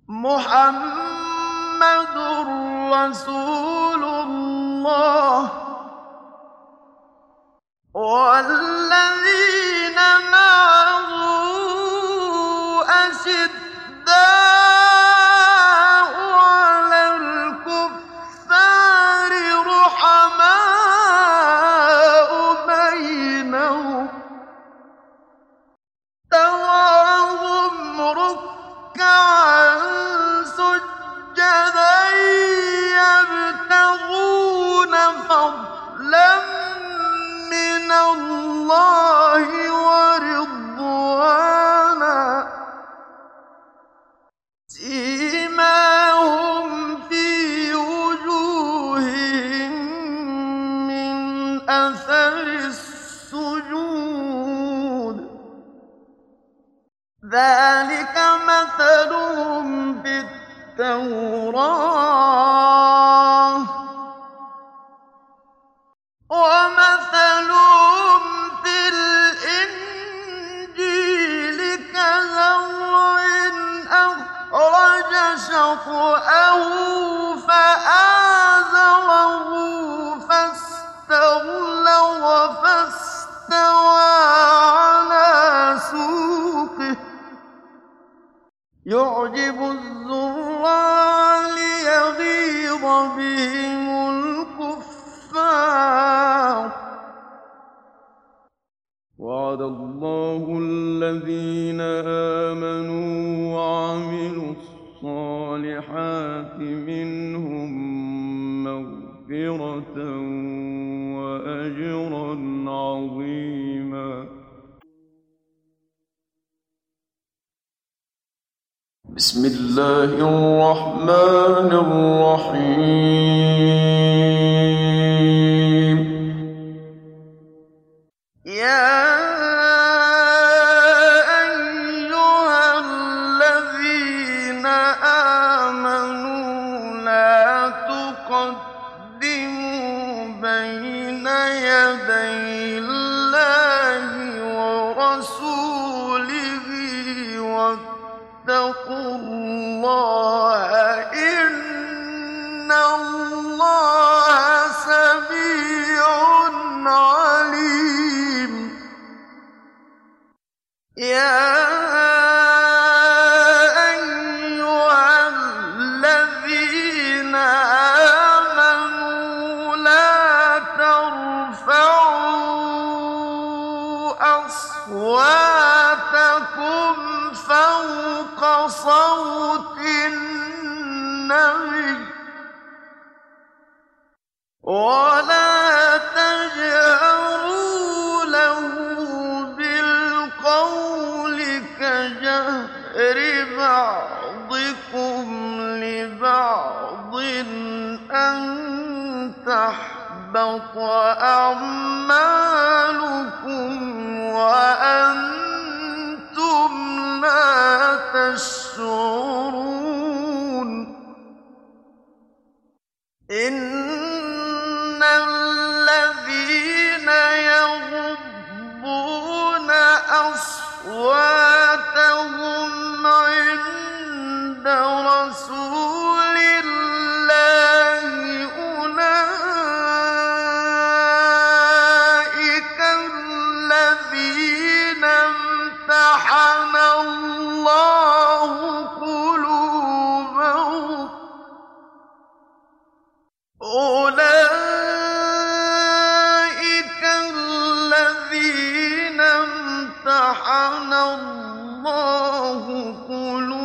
محمد رسول الله والذين معه أشداء على الكفار رحماء بينهم تراهم ركعا سجدا يبتغون فضلا من الله ورضوانا سيماهم في وجوههم من أثر السجود ذلك مثلهم في التوراة ومثلهم في الإنجيل كزرع أخرج شطأه فآزره فاستغلظ فاستوى على سوقه يعجب الزراع ليغيظ بهم الكفار وعد الله الذين آمنوا وعملوا الصالحات منهم مغفرة وأجرا عظيما بسم الله الرحمن الرحيم يا أيها الذين آمنوا لا تقدموا بين يدي الله ورسوله واتقوا الله إن الله سميع عليم يا أيها الذين آمنوا لا ترفعوا أصواتكم فوق صوت النبي ولا تجهروا له بالقول كجهر بعضكم لبعض أن تحبط أعمالكم وأنتم لا تشعرون إن الذين يغضون أصواتهم عند رسول الله أولئك الذين امتحن الله قلوبهم أولئك الذين امتحن الله قلوبهم